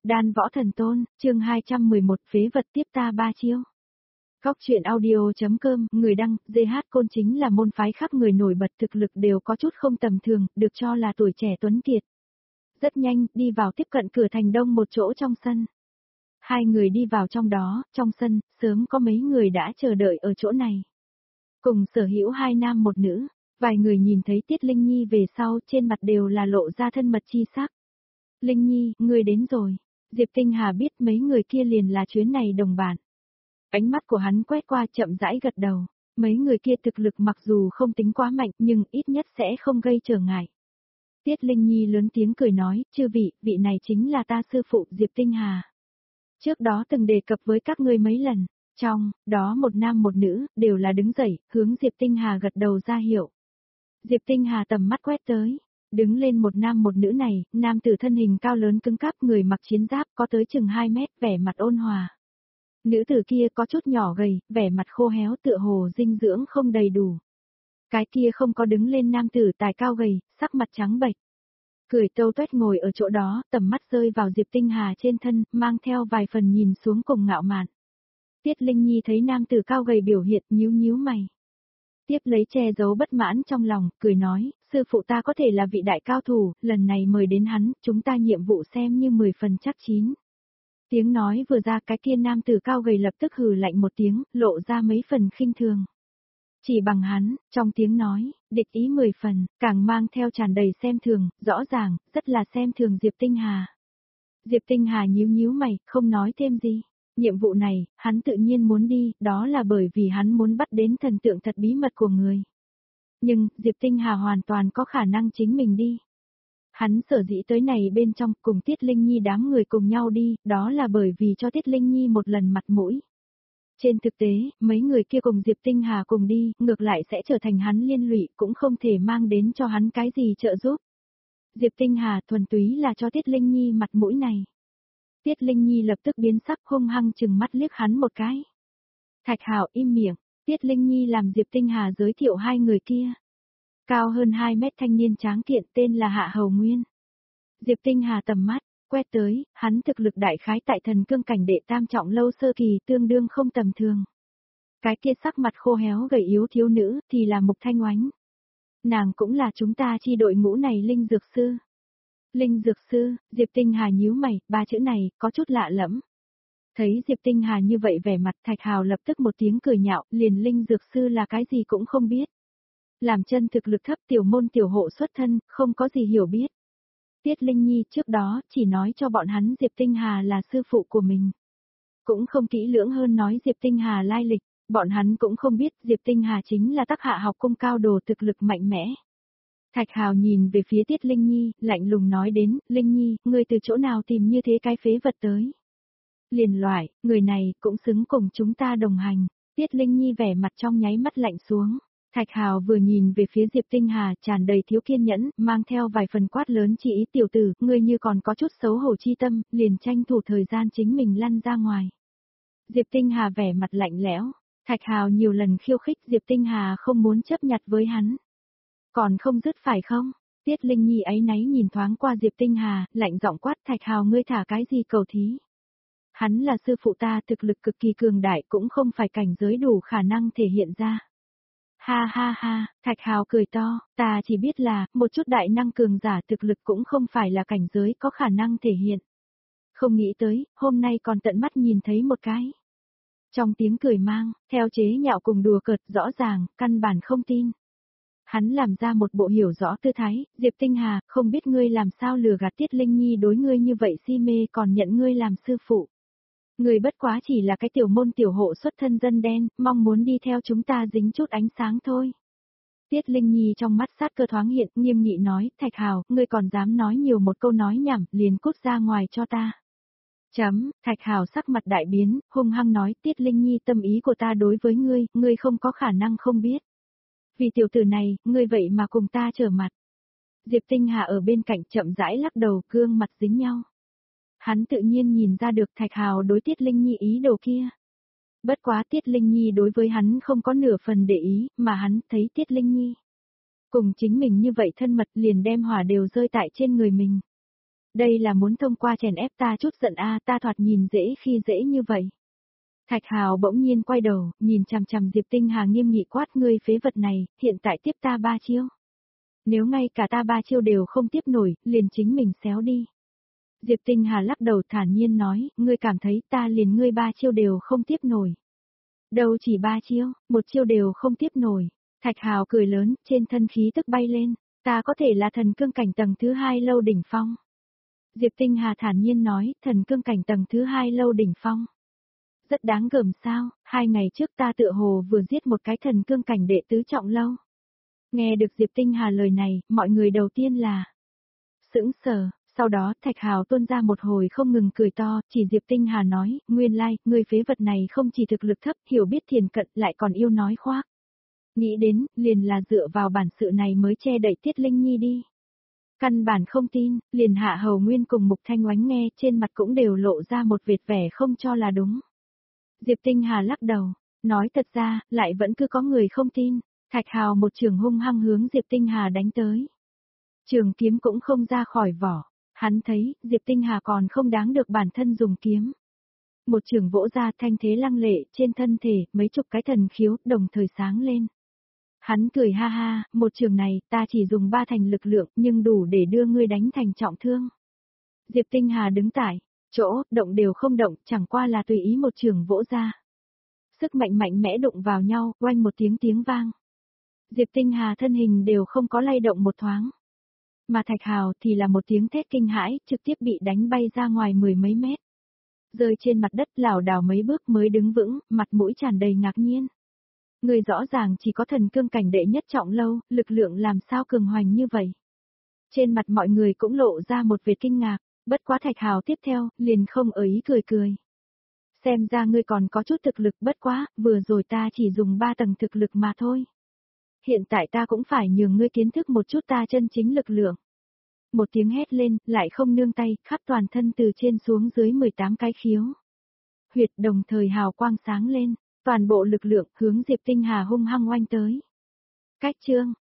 Đan Võ Thần Tôn, chương 211 phế vật tiếp ta ba chiêu. Góc truyện audio.com, người đăng, GH Côn chính là môn phái khắp người nổi bật thực lực đều có chút không tầm thường, được cho là tuổi trẻ tuấn kiệt. Rất nhanh, đi vào tiếp cận cửa thành đông một chỗ trong sân. Hai người đi vào trong đó, trong sân, sớm có mấy người đã chờ đợi ở chỗ này. Cùng sở hữu hai nam một nữ, vài người nhìn thấy Tiết Linh Nhi về sau trên mặt đều là lộ ra thân mật chi sắc. Linh Nhi, ngươi đến rồi. Diệp Tinh Hà biết mấy người kia liền là chuyến này đồng bạn. Ánh mắt của hắn quét qua chậm rãi gật đầu. Mấy người kia thực lực mặc dù không tính quá mạnh nhưng ít nhất sẽ không gây trở ngại. Tiết Linh Nhi lớn tiếng cười nói, chư vị, vị này chính là ta sư phụ Diệp Tinh Hà. Trước đó từng đề cập với các ngươi mấy lần, trong đó một nam một nữ, đều là đứng dậy, hướng Diệp Tinh Hà gật đầu ra hiệu. Diệp Tinh Hà tầm mắt quét tới. Đứng lên một nam một nữ này, nam tử thân hình cao lớn cứng cáp người mặc chiến giáp có tới chừng 2 mét, vẻ mặt ôn hòa. Nữ tử kia có chút nhỏ gầy, vẻ mặt khô héo tựa hồ dinh dưỡng không đầy đủ. Cái kia không có đứng lên nam tử tài cao gầy, sắc mặt trắng bệch. Cười tâu tuét ngồi ở chỗ đó, tầm mắt rơi vào Diệp Tinh Hà trên thân, mang theo vài phần nhìn xuống cùng ngạo mạn. Tiết Linh Nhi thấy nam tử cao gầy biểu hiện nhíu nhíu mày. Tiếp lấy che giấu bất mãn trong lòng, cười nói, sư phụ ta có thể là vị đại cao thủ, lần này mời đến hắn, chúng ta nhiệm vụ xem như 10 phần chắc chín. Tiếng nói vừa ra cái kia nam tử cao gầy lập tức hừ lạnh một tiếng, lộ ra mấy phần khinh thường. Chỉ bằng hắn, trong tiếng nói, địch ý 10 phần, càng mang theo tràn đầy xem thường, rõ ràng, rất là xem thường Diệp Tinh Hà. Diệp Tinh Hà nhíu nhíu mày, không nói thêm gì. Nhiệm vụ này, hắn tự nhiên muốn đi, đó là bởi vì hắn muốn bắt đến thần tượng thật bí mật của người. Nhưng, Diệp Tinh Hà hoàn toàn có khả năng chính mình đi. Hắn sở dĩ tới này bên trong cùng Tiết Linh Nhi đám người cùng nhau đi, đó là bởi vì cho Tiết Linh Nhi một lần mặt mũi. Trên thực tế, mấy người kia cùng Diệp Tinh Hà cùng đi, ngược lại sẽ trở thành hắn liên lụy, cũng không thể mang đến cho hắn cái gì trợ giúp. Diệp Tinh Hà thuần túy là cho Tiết Linh Nhi mặt mũi này. Tiết Linh Nhi lập tức biến sắc hung hăng chừng mắt liếc hắn một cái. Thạch Hạo im miệng, Tiết Linh Nhi làm Diệp Tinh Hà giới thiệu hai người kia. Cao hơn 2 mét thanh niên tráng kiện tên là Hạ Hầu Nguyên. Diệp Tinh Hà tầm mắt, quét tới, hắn thực lực đại khái tại thần cương cảnh đệ tam trọng lâu sơ kỳ tương đương không tầm thường. Cái kia sắc mặt khô héo gầy yếu thiếu nữ thì là Mục Thanh Oánh. Nàng cũng là chúng ta chi đội ngũ này linh dược sư. Linh dược sư, Diệp Tinh Hà nhíu mày, ba chữ này, có chút lạ lẫm. Thấy Diệp Tinh Hà như vậy vẻ mặt Thạch Hào lập tức một tiếng cười nhạo, liền linh dược sư là cái gì cũng không biết. Làm chân thực lực thấp tiểu môn tiểu hộ xuất thân, không có gì hiểu biết. Tiết Linh Nhi trước đó chỉ nói cho bọn hắn Diệp Tinh Hà là sư phụ của mình. Cũng không kỹ lưỡng hơn nói Diệp Tinh Hà lai lịch, bọn hắn cũng không biết Diệp Tinh Hà chính là Tắc Hạ học cung cao đồ thực lực mạnh mẽ. Thạch Hào nhìn về phía Tiết Linh Nhi, lạnh lùng nói đến, Linh Nhi, ngươi từ chỗ nào tìm như thế cái phế vật tới? Liền loại, người này cũng xứng cùng chúng ta đồng hành. Tiết Linh Nhi vẻ mặt trong nháy mắt lạnh xuống. Thạch Hào vừa nhìn về phía Diệp Tinh Hà tràn đầy thiếu kiên nhẫn, mang theo vài phần quát lớn chỉ ý tiểu tử, ngươi như còn có chút xấu hổ chi tâm, liền tranh thủ thời gian chính mình lăn ra ngoài. Diệp Tinh Hà vẻ mặt lạnh lẽo, Thạch Hào nhiều lần khiêu khích Diệp Tinh Hà không muốn chấp nhặt với hắn. Còn không dứt phải không? Tiết Linh Nhi áy náy nhìn thoáng qua Diệp Tinh Hà, lạnh giọng quát Thạch Hào ngươi thả cái gì cầu thí. Hắn là sư phụ ta thực lực cực kỳ cường đại cũng không phải cảnh giới đủ khả năng thể hiện ra. Ha ha ha, Thạch Hào cười to, ta chỉ biết là, một chút đại năng cường giả thực lực cũng không phải là cảnh giới có khả năng thể hiện. Không nghĩ tới, hôm nay còn tận mắt nhìn thấy một cái. Trong tiếng cười mang, theo chế nhạo cùng đùa cợt rõ ràng, căn bản không tin. Hắn làm ra một bộ hiểu rõ tư thái, Diệp Tinh Hà, không biết ngươi làm sao lừa gạt Tiết Linh Nhi đối ngươi như vậy si mê còn nhận ngươi làm sư phụ. Ngươi bất quá chỉ là cái tiểu môn tiểu hộ xuất thân dân đen, mong muốn đi theo chúng ta dính chút ánh sáng thôi. Tiết Linh Nhi trong mắt sát cơ thoáng hiện, nghiêm nghị nói, Thạch Hào, ngươi còn dám nói nhiều một câu nói nhảm, liền cút ra ngoài cho ta. Thạch Hào sắc mặt đại biến, hung hăng nói, Tiết Linh Nhi tâm ý của ta đối với ngươi không có khả năng không biết. Vì tiểu tử này, ngươi vậy mà cùng ta trở mặt. Diệp Tinh Hà ở bên cạnh chậm rãi lắc đầu, gương mặt dính nhau. Hắn tự nhiên nhìn ra được Thạch Hào đối Tiết Linh Nhi ý đồ kia. Bất quá Tiết Linh Nhi đối với hắn không có nửa phần để ý, mà hắn thấy Tiết Linh Nhi cùng chính mình như vậy thân mật liền đem hỏa đều rơi tại trên người mình. Đây là muốn thông qua chèn ép ta chút giận ta thoạt nhìn dễ khi dễ như vậy. Thạch Hào bỗng nhiên quay đầu, nhìn chằm chằm Diệp Tinh Hà nghiêm nghị quát, ngươi phế vật này, hiện tại tiếp ta 3 chiêu. Nếu ngay cả ta 3 chiêu đều không tiếp nổi, liền chính mình xéo đi. Diệp Tinh Hà lắc đầu thản nhiên nói, ngươi cảm thấy ta liền ngươi 3 chiêu đều không tiếp nổi. Đâu chỉ 3 chiêu, 1 chiêu đều không tiếp nổi. Thạch Hào cười lớn, trên thân khí tức bay lên, ta có thể là thần cương cảnh tầng thứ 2 lâu đỉnh phong. Diệp Tinh Hà thản nhiên nói, thần cương cảnh tầng thứ 2 lâu đỉnh phong. Rất đáng gờm sao, 2 ngày trước ta tựa hồ vừa giết một cái thần cương cảnh đệ tứ trọng lâu. Nghe được Diệp Tinh Hà lời này, mọi người đầu tiên là sững sờ, sau đó Thạch Hào tuôn ra một hồi không ngừng cười to, chỉ Diệp Tinh Hà nói, nguyên lai, người phế vật này không chỉ thực lực thấp, hiểu biết thiền cận lại còn yêu nói khoác. Nghĩ đến, liền là dựa vào bản sự này mới che đậy Tiết Linh Nhi đi. Căn bản không tin, liền Hạ Hầu Nguyên cùng Mục Thanh Oánh nghe trên mặt cũng đều lộ ra một vệt vẻ không cho là đúng. Diệp Tinh Hà lắc đầu, nói thật ra, lại vẫn cứ có người không tin. Thạch Hào một trường hung hăng hướng Diệp Tinh Hà đánh tới. Trường kiếm cũng không ra khỏi vỏ, hắn thấy, Diệp Tinh Hà còn không đáng được bản thân dùng kiếm. Một trường vỗ ra thanh thế lăng lệ, trên thân thể, mấy chục cái thần khiếu, đồng thời sáng lên. Hắn cười ha ha, một trường này, ta chỉ dùng 3 thành lực lượng, nhưng đủ để đưa ngươi đánh thành trọng thương. Diệp Tinh Hà đứng tại chỗ, động đều không động, chẳng qua là tùy ý một trường vỗ ra. Sức mạnh mạnh mẽ đụng vào nhau, oanh một tiếng vang. Diệp Tinh Hà thân hình đều không có lay động một thoáng. Mà Thạch Hào thì là một tiếng thét kinh hãi, trực tiếp bị đánh bay ra ngoài 10 mấy mét. Rơi trên mặt đất lảo đảo mấy bước mới đứng vững, mặt mũi tràn đầy ngạc nhiên. Người rõ ràng chỉ có thần cương cảnh đệ nhất trọng lâu, lực lượng làm sao cường hoành như vậy. Trên mặt mọi người cũng lộ ra một vệt kinh ngạc, bất quá Thạch Hào tiếp theo, liền không ở ý cười. Xem ra ngươi còn có chút thực lực, bất quá, vừa rồi ta chỉ dùng 3 tầng thực lực mà thôi. Hiện tại ta cũng phải nhường ngươi kiến thức một chút ta chân chính lực lượng. Một tiếng hét lên, lại không nương tay, khắp toàn thân từ trên xuống dưới 18 cái khiếu. Huyệt đồng thời hào quang sáng lên, toàn bộ lực lượng hướng Diệp Tinh Hà hung hăng oanh tới. Cách chương